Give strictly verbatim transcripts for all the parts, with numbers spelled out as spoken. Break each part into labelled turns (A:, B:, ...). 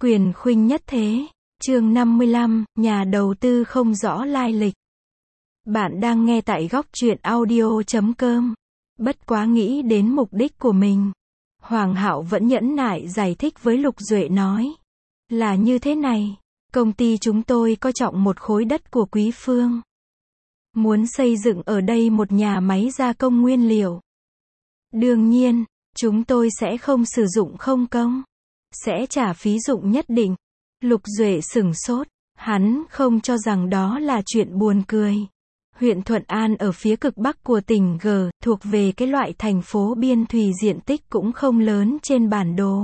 A: Quyền khuynh nhất thế. Chương năm mươi lăm, nhà đầu tư không rõ lai lịch. Bạn đang nghe tại góc truyện audio chấm com. Bất quá nghĩ đến mục đích của mình, Hoàng Hạo vẫn nhẫn nại giải thích với Lục Duệ nói. Là như thế này, công ty chúng tôi coi trọng một khối đất của Quý Phương. Muốn xây dựng ở đây một nhà máy gia công nguyên liệu. Đương nhiên, chúng tôi sẽ không sử dụng không công. Sẽ trả phí dụng nhất định. Lục Duệ sửng sốt, hắn không cho rằng đó là chuyện buồn cười. Huyện Thuận An ở phía cực bắc của tỉnh G, thuộc về cái loại thành phố biên thùy diện tích cũng không lớn trên bản đồ.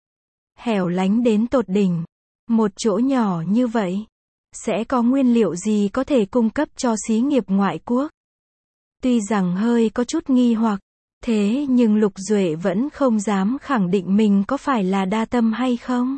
A: Hẻo lánh đến tột đỉnh. Một chỗ nhỏ như vậy, sẽ có nguyên liệu gì có thể cung cấp cho xí nghiệp ngoại quốc? Tuy rằng hơi có chút nghi hoặc, thế nhưng Lục Duệ vẫn không dám khẳng định mình có phải là đa tâm hay không.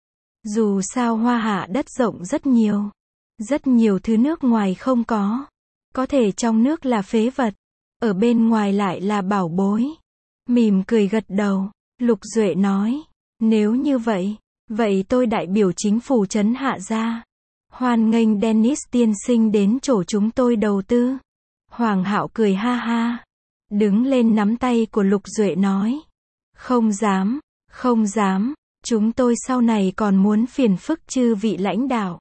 A: Dù sao Hoa Hạ đất rộng rất nhiều. Rất nhiều thứ nước ngoài không có. Có thể trong nước là phế vật, ở bên ngoài lại là bảo bối. Mỉm cười gật đầu, Lục Duệ nói, nếu như vậy, vậy tôi đại biểu chính phủ trấn Hạ ra. Hoan nghênh Dennis tiên sinh đến chỗ chúng tôi đầu tư. Hoàng Hạo cười ha ha, đứng lên nắm tay của Lục Duệ nói. Không dám, không dám, chúng tôi sau này còn muốn phiền phức chư vị lãnh đạo.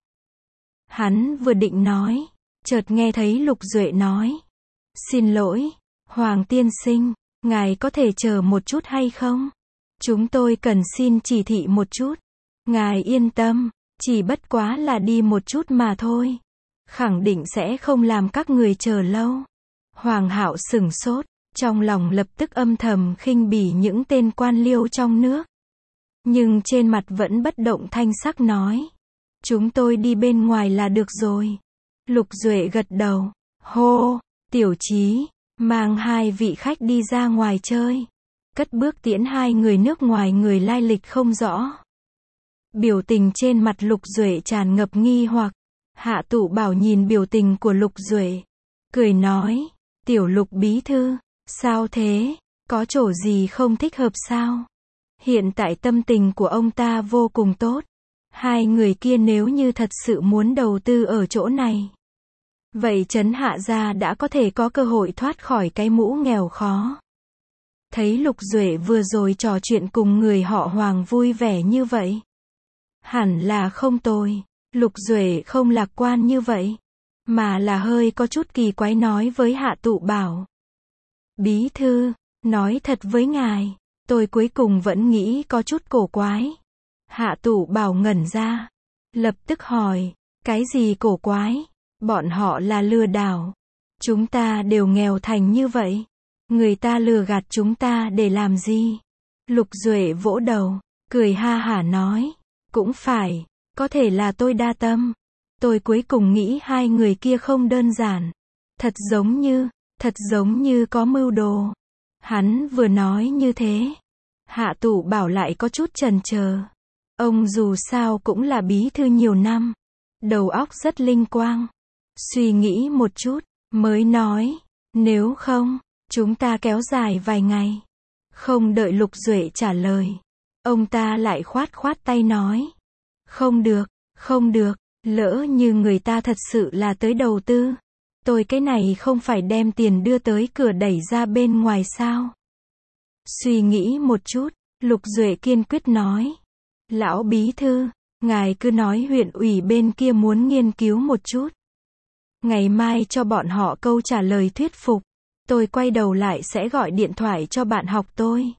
A: Hắn vừa định nói, chợt nghe thấy Lục Duệ nói. Xin lỗi, Hoàng tiên sinh, ngài có thể chờ một chút hay không? Chúng tôi cần xin chỉ thị một chút. Ngài yên tâm, chỉ bất quá là đi một chút mà thôi. Khẳng định sẽ không làm các người chờ lâu. Hoàng Hạo sửng sốt, trong lòng lập tức âm thầm khinh bỉ những tên quan liêu trong nước. Nhưng trên mặt vẫn bất động thanh sắc nói. Chúng tôi đi bên ngoài là được rồi. Lục Duệ gật đầu. Hô, Tiểu Chí, mang hai vị khách đi ra ngoài chơi. Cất bước tiễn hai người nước ngoài người lai lịch không rõ. Biểu tình trên mặt Lục Duệ tràn ngập nghi hoặc. Hạ Tụ Bảo nhìn biểu tình của Lục Duệ, cười nói, Tiểu Lục bí thư, sao thế, có chỗ gì không thích hợp sao? Hiện tại tâm tình của ông ta vô cùng tốt. Hai người kia nếu như thật sự muốn đầu tư ở chỗ này, vậy trấn Hạ gia đã có thể có cơ hội thoát khỏi cái mũ nghèo khó. Thấy Lục Duệ vừa rồi trò chuyện cùng người họ Hoàng vui vẻ như vậy, hẳn là không tồi. Lục Duệ không lạc quan như vậy, mà là hơi có chút kỳ quái nói với Hạ Tụ Bảo. Bí thư, nói thật với ngài, tôi cuối cùng vẫn nghĩ có chút cổ quái. Hạ Tụ Bảo ngẩn ra, lập tức hỏi, cái gì cổ quái? Bọn họ là lừa đảo. Chúng ta đều nghèo thành như vậy. Người ta lừa gạt chúng ta để làm gì? Lục Duệ vỗ đầu, cười ha hả nói, cũng phải. Có thể là tôi đa tâm. Tôi cuối cùng nghĩ hai người kia không đơn giản. Thật giống như, thật giống như có mưu đồ. Hắn vừa nói như thế, Hạ Tụ Bảo lại có chút chần chờ. Ông dù sao cũng là bí thư nhiều năm, đầu óc rất linh quang. Suy nghĩ một chút, mới nói, nếu không, chúng ta kéo dài vài ngày. Không đợi Lục Duệ trả lời, ông ta lại khoát khoát tay nói. Không được, không được, lỡ như người ta thật sự là tới đầu tư. Tôi cái này không phải đem tiền đưa tới cửa đẩy ra bên ngoài sao? Suy nghĩ một chút, Lục Duệ kiên quyết nói. Lão bí thư, ngài cứ nói huyện ủy bên kia muốn nghiên cứu một chút. Ngày mai cho bọn họ câu trả lời thuyết phục. Tôi quay đầu lại sẽ gọi điện thoại cho bạn học tôi.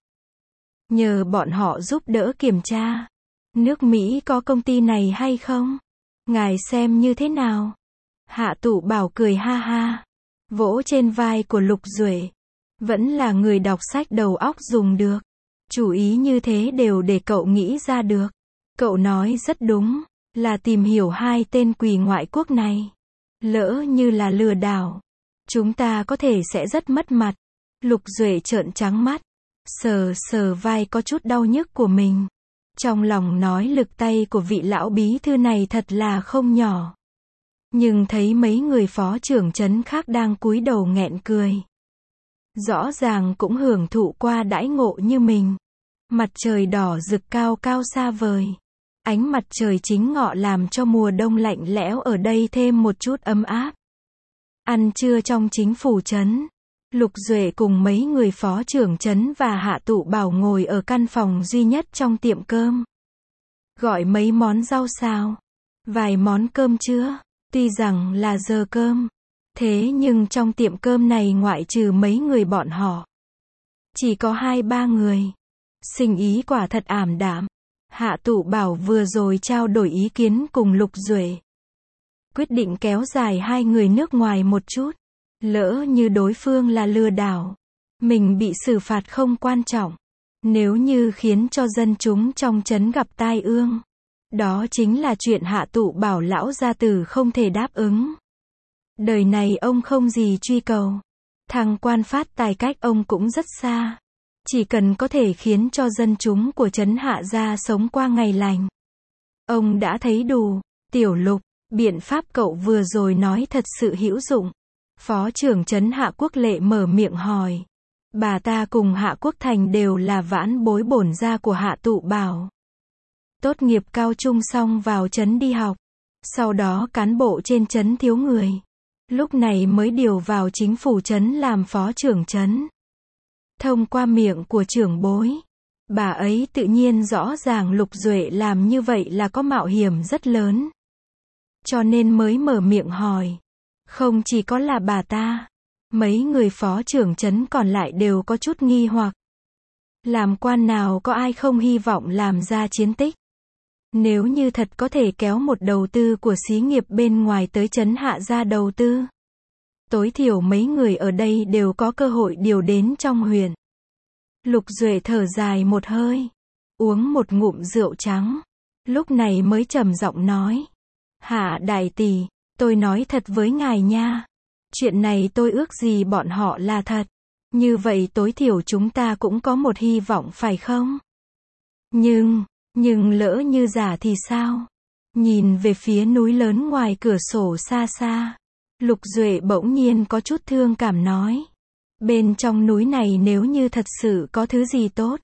A: Nhờ bọn họ giúp đỡ kiểm tra. Nước Mỹ có công ty này hay không? Ngài xem như thế nào? Hạ Tụ Bảo cười ha ha, vỗ trên vai của Lục Duệ. Vẫn là người đọc sách đầu óc dùng được. Chủ ý như thế đều để cậu nghĩ ra được. Cậu nói rất đúng, là tìm hiểu hai tên quỷ ngoại quốc này. Lỡ như là lừa đảo, chúng ta có thể sẽ rất mất mặt. Lục Duệ trợn trắng mắt, sờ sờ vai có chút đau nhức của mình. Trong lòng nói lực tay của vị lão bí thư này thật là không nhỏ. Nhưng thấy mấy người phó trưởng trấn khác đang cúi đầu nghẹn cười. Rõ ràng cũng hưởng thụ qua đãi ngộ như mình. Mặt trời đỏ rực cao cao xa vời. Ánh mặt trời chính ngọ làm cho mùa đông lạnh lẽo ở đây thêm một chút ấm áp. Ăn trưa trong chính phủ trấn, Lục Duệ cùng mấy người phó trưởng trấn và Hạ Tụ Bảo ngồi ở căn phòng duy nhất trong tiệm cơm. Gọi mấy món rau xào, vài món cơm trưa. Tuy rằng là giờ cơm, thế nhưng trong tiệm cơm này ngoại trừ mấy người bọn họ, chỉ có hai ba người. Sinh ý quả thật ảm đạm. Hạ Tụ Bảo vừa rồi trao đổi ý kiến cùng Lục Duệ, quyết định kéo dài hai người nước ngoài một chút. Lỡ như đối phương là lừa đảo, mình bị xử phạt không quan trọng. Nếu như khiến cho dân chúng trong trấn gặp tai ương, đó chính là chuyện Hạ Tụ Bảo lão gia tử không thể đáp ứng. Đời này ông không gì truy cầu. Thăng quan phát tài cách ông cũng rất xa. Chỉ cần có thể khiến cho dân chúng của trấn Hạ gia sống qua ngày lành, ông đã thấy đủ. Tiểu Lục, biện pháp cậu vừa rồi nói thật sự hữu dụng. Phó trưởng trấn Hạ Quốc Lệ mở miệng hỏi. Bà ta cùng Hạ Quốc Thành đều là vãn bối bổn gia của Hạ Tụ Bảo. Tốt nghiệp cao trung xong vào trấn đi học. Sau đó cán bộ trên trấn thiếu người, lúc này mới điều vào chính phủ trấn làm phó trưởng trấn. Thông qua miệng của trưởng bối, bà ấy tự nhiên rõ ràng Lục Duệ làm như vậy là có mạo hiểm rất lớn. Cho nên mới mở miệng hỏi. Không chỉ có là bà ta, mấy người phó trưởng trấn còn lại đều có chút nghi hoặc. Làm quan nào có ai không hy vọng làm ra chiến tích. Nếu như thật có thể kéo một đầu tư của xí nghiệp bên ngoài tới trấn Hạ ra đầu tư, tối thiểu mấy người ở đây đều có cơ hội điều đến trong huyện. Lục Duệ thở dài một hơi, uống một ngụm rượu trắng, lúc này mới trầm giọng nói. Hạ đại tỷ, tôi nói thật với ngài nha. Chuyện này tôi ước gì bọn họ là thật. Như vậy tối thiểu chúng ta cũng có một hy vọng phải không? Nhưng, nhưng lỡ như giả thì sao? Nhìn về phía núi lớn ngoài cửa sổ xa xa, Lục Duệ bỗng nhiên có chút thương cảm nói. Bên trong núi này nếu như thật sự có thứ gì tốt,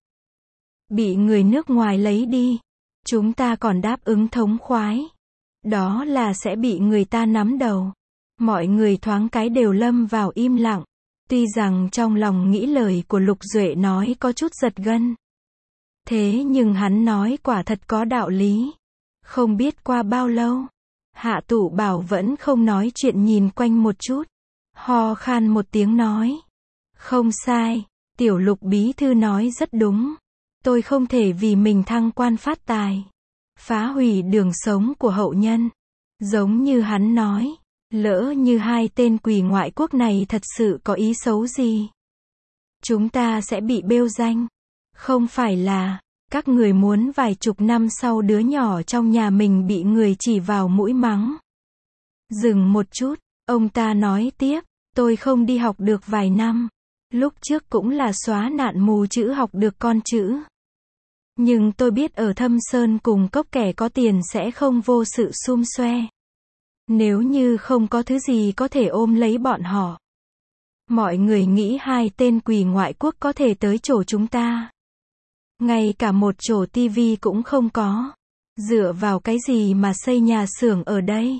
A: bị người nước ngoài lấy đi, chúng ta còn đáp ứng thống khoái. Đó là sẽ bị người ta nắm đầu. Mọi người thoáng cái đều lâm vào im lặng. Tuy rằng trong lòng nghĩ lời của Lục Duệ nói có chút giật gân. Thế nhưng hắn nói quả thật có đạo lý. Không biết qua bao lâu, Hạ Tụ Bảo vẫn không nói chuyện, nhìn quanh một chút, ho khan một tiếng nói. Không sai, Tiểu Lục bí thư nói rất đúng. Tôi không thể vì mình thăng quan phát tài, phá hủy đường sống của hậu nhân. Giống như hắn nói, lỡ như hai tên quỷ ngoại quốc này thật sự có ý xấu gì, chúng ta sẽ bị bêu danh. Không phải là các người muốn vài chục năm sau đứa nhỏ trong nhà mình bị người chỉ vào mũi mắng. Dừng một chút, ông ta nói tiếp, tôi không đi học được vài năm. Lúc trước cũng là xóa nạn mù chữ học được con chữ. Nhưng tôi biết ở Thâm Sơn cùng cốc kẻ có tiền sẽ không vô sự xum xoe. Nếu như không có thứ gì có thể ôm lấy bọn họ, mọi người nghĩ hai tên quỷ ngoại quốc có thể tới chỗ chúng ta. Ngay cả một chỗ tivi cũng không có. Dựa vào cái gì mà xây nhà xưởng ở đây?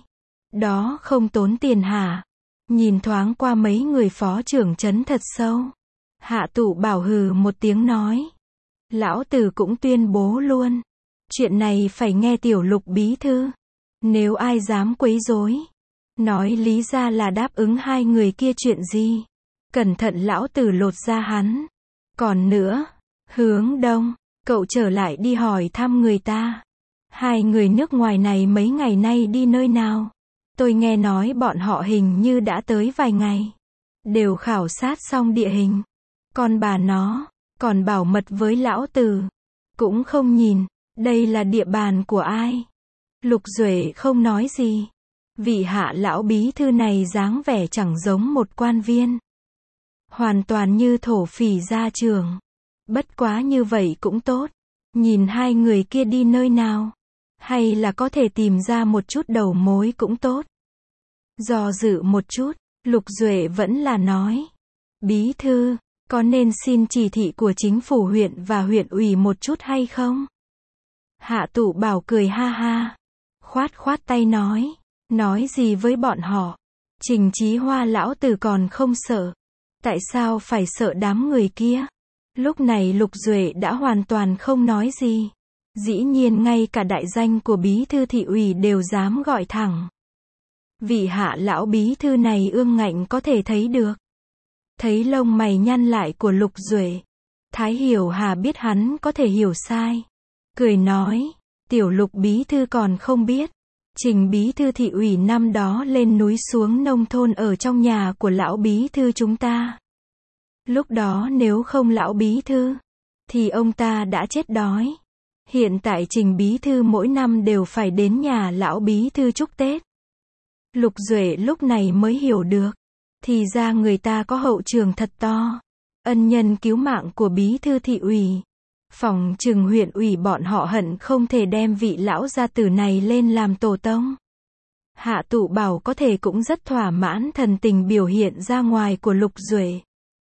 A: Đó không tốn tiền hả? Nhìn thoáng qua mấy người phó trưởng trấn thật sâu. Hạ Tụ Bảo hừ một tiếng nói. Lão tử cũng tuyên bố luôn. Chuyện này phải nghe Tiểu Lục bí thư. Nếu ai dám quấy rối, nói lý ra là đáp ứng hai người kia chuyện gì, cẩn thận lão tử lột da hắn. Còn nữa, Hướng Đông, cậu trở lại đi hỏi thăm người ta. Hai người nước ngoài này mấy ngày nay đi nơi nào? Tôi nghe nói bọn họ hình như đã tới vài ngày. Đều khảo sát xong địa hình. Còn bà nó, còn bảo mật với lão tử. Cũng không nhìn, đây là địa bàn của ai? Lục Duệ không nói gì. Vị Hạ lão bí thư này dáng vẻ chẳng giống một quan viên. Hoàn toàn như thổ phỉ ra trường. Bất quá như vậy cũng tốt. Nhìn hai người kia đi nơi nào, hay là có thể tìm ra một chút đầu mối cũng tốt. Do dự một chút, Lục Duệ vẫn là nói. Bí thư, có nên xin chỉ thị của chính phủ huyện và huyện ủy một chút hay không? Hạ Tụ Bảo cười ha ha, khoát khoát tay nói, nói gì với bọn họ, Trình Chí Hoa lão tử còn không sợ, tại sao phải sợ đám người kia? Lúc này Lục Duệ đã hoàn toàn không nói gì. Dĩ nhiên ngay cả đại danh của bí thư thị ủy đều dám gọi thẳng. Vị Hạ lão bí thư này ương ngạnh có thể thấy được. Thấy lông mày nhăn lại của Lục Duệ, Thái Hiểu Hà biết hắn có thể hiểu sai. Cười nói, tiểu Lục bí thư còn không biết. Trình bí thư thị ủy năm đó lên núi xuống nông thôn ở trong nhà của lão bí thư chúng ta. Lúc đó nếu không lão bí thư, thì ông ta đã chết đói. Hiện tại Trình bí thư mỗi năm đều phải đến nhà lão bí thư chúc Tết. Lục Duệ lúc này mới hiểu được. Thì ra người ta có hậu trường thật to. Ân nhân cứu mạng của bí thư thị ủy. Phòng trừng huyện ủy bọn họ hận không thể đem vị lão gia tử này lên làm tổ tông. Hạ Tụ Bảo có thể cũng rất thỏa mãn thần tình biểu hiện ra ngoài của Lục Duệ.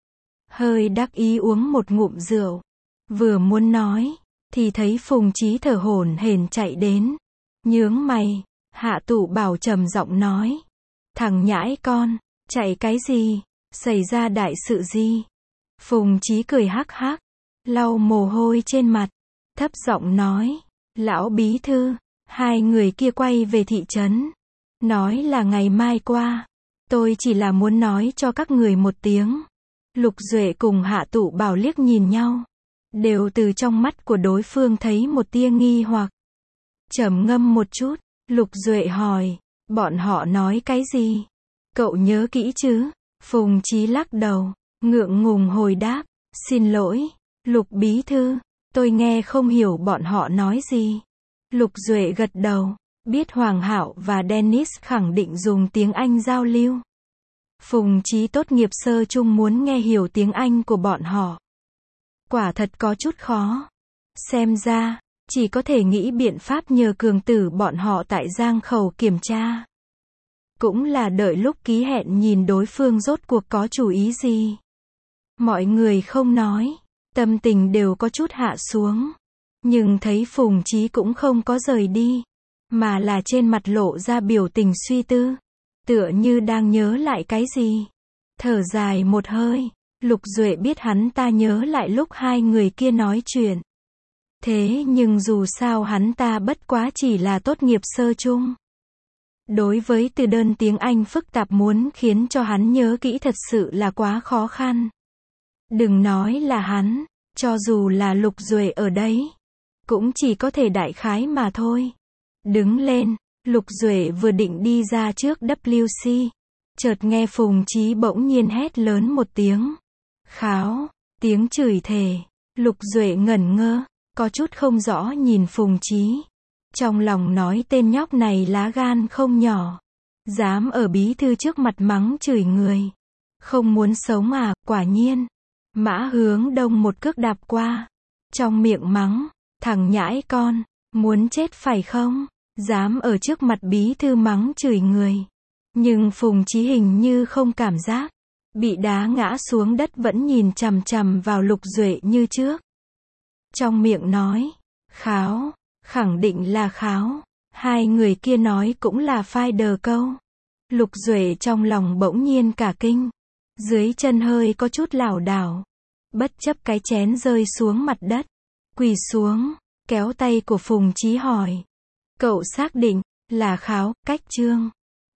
A: Hơi đắc ý uống một ngụm rượu. Vừa muốn nói, thì thấy Phùng Chí thở hổn hển chạy đến. Nhướng mày, Hạ Tụ Bảo trầm giọng nói. Thằng nhãi con, chạy cái gì? Xảy ra đại sự gì? Phùng Chí cười hắc hắc, lau mồ hôi trên mặt, thấp giọng nói. Lão bí thư, hai người kia quay về thị trấn. Nói là ngày mai qua. Tôi chỉ là muốn nói cho các người một tiếng. Lục Duệ cùng Hạ Tụ Bảo liếc nhìn nhau. Đều từ trong mắt của đối phương thấy một tia nghi hoặc. Trầm ngâm một chút, Lục Duệ hỏi, bọn họ nói cái gì? Cậu nhớ kỹ chứ? Phùng Chí lắc đầu, ngượng ngùng hồi đáp, xin lỗi, Lục bí thư, tôi nghe không hiểu bọn họ nói gì. Lục Duệ gật đầu, biết Hoàng Hạo và Dennis khẳng định dùng tiếng Anh giao lưu. Phùng Chí tốt nghiệp sơ trung muốn nghe hiểu tiếng Anh của bọn họ. Quả thật có chút khó. Xem ra, chỉ có thể nghĩ biện pháp nhờ Cường Tử bọn họ tại Giang Khẩu kiểm tra. Cũng là đợi lúc ký hẹn nhìn đối phương rốt cuộc có chủ ý gì. Mọi người không nói, tâm tình đều có chút hạ xuống. Nhưng thấy Phùng Chí cũng không có rời đi, mà là trên mặt lộ ra biểu tình suy tư. Tựa như đang nhớ lại cái gì. Thở dài một hơi, Lục Duệ biết hắn ta nhớ lại lúc hai người kia nói chuyện. Thế nhưng dù sao hắn ta bất quá chỉ là tốt nghiệp sơ trung. Đối với từ đơn tiếng Anh phức tạp muốn khiến cho hắn nhớ kỹ thật sự là quá khó khăn. Đừng nói là hắn, cho dù là Lục Duệ ở đấy, cũng chỉ có thể đại khái mà thôi. Đứng lên, Lục Duệ vừa định đi ra trước W C, chợt nghe Phùng Chí bỗng nhiên hét lớn một tiếng. Kháo, tiếng chửi thề. Lục Duệ ngẩn ngơ, có chút không rõ nhìn Phùng Chí. Trong lòng nói tên nhóc này lá gan không nhỏ. Dám ở bí thư trước mặt mắng chửi người. Không muốn sống à, quả nhiên. Mã Hướng Đông một cước đạp qua. Trong miệng mắng, thằng nhãi con, muốn chết phải không? Dám ở trước mặt bí thư mắng chửi người. Nhưng Phùng Chí hình như không cảm giác. Bị đá ngã xuống đất vẫn nhìn chằm chằm vào Lục Duệ như trước. Trong miệng nói, kháo, khẳng định là kháo. Hai người kia nói cũng là phai đờ câu. Lục Duệ trong lòng bỗng nhiên cả kinh. Dưới chân hơi có chút lảo đảo. Bất chấp cái chén rơi xuống mặt đất. Quỳ xuống, kéo tay của Phùng Chí hỏi. Cậu xác định, là kháo, cách chương.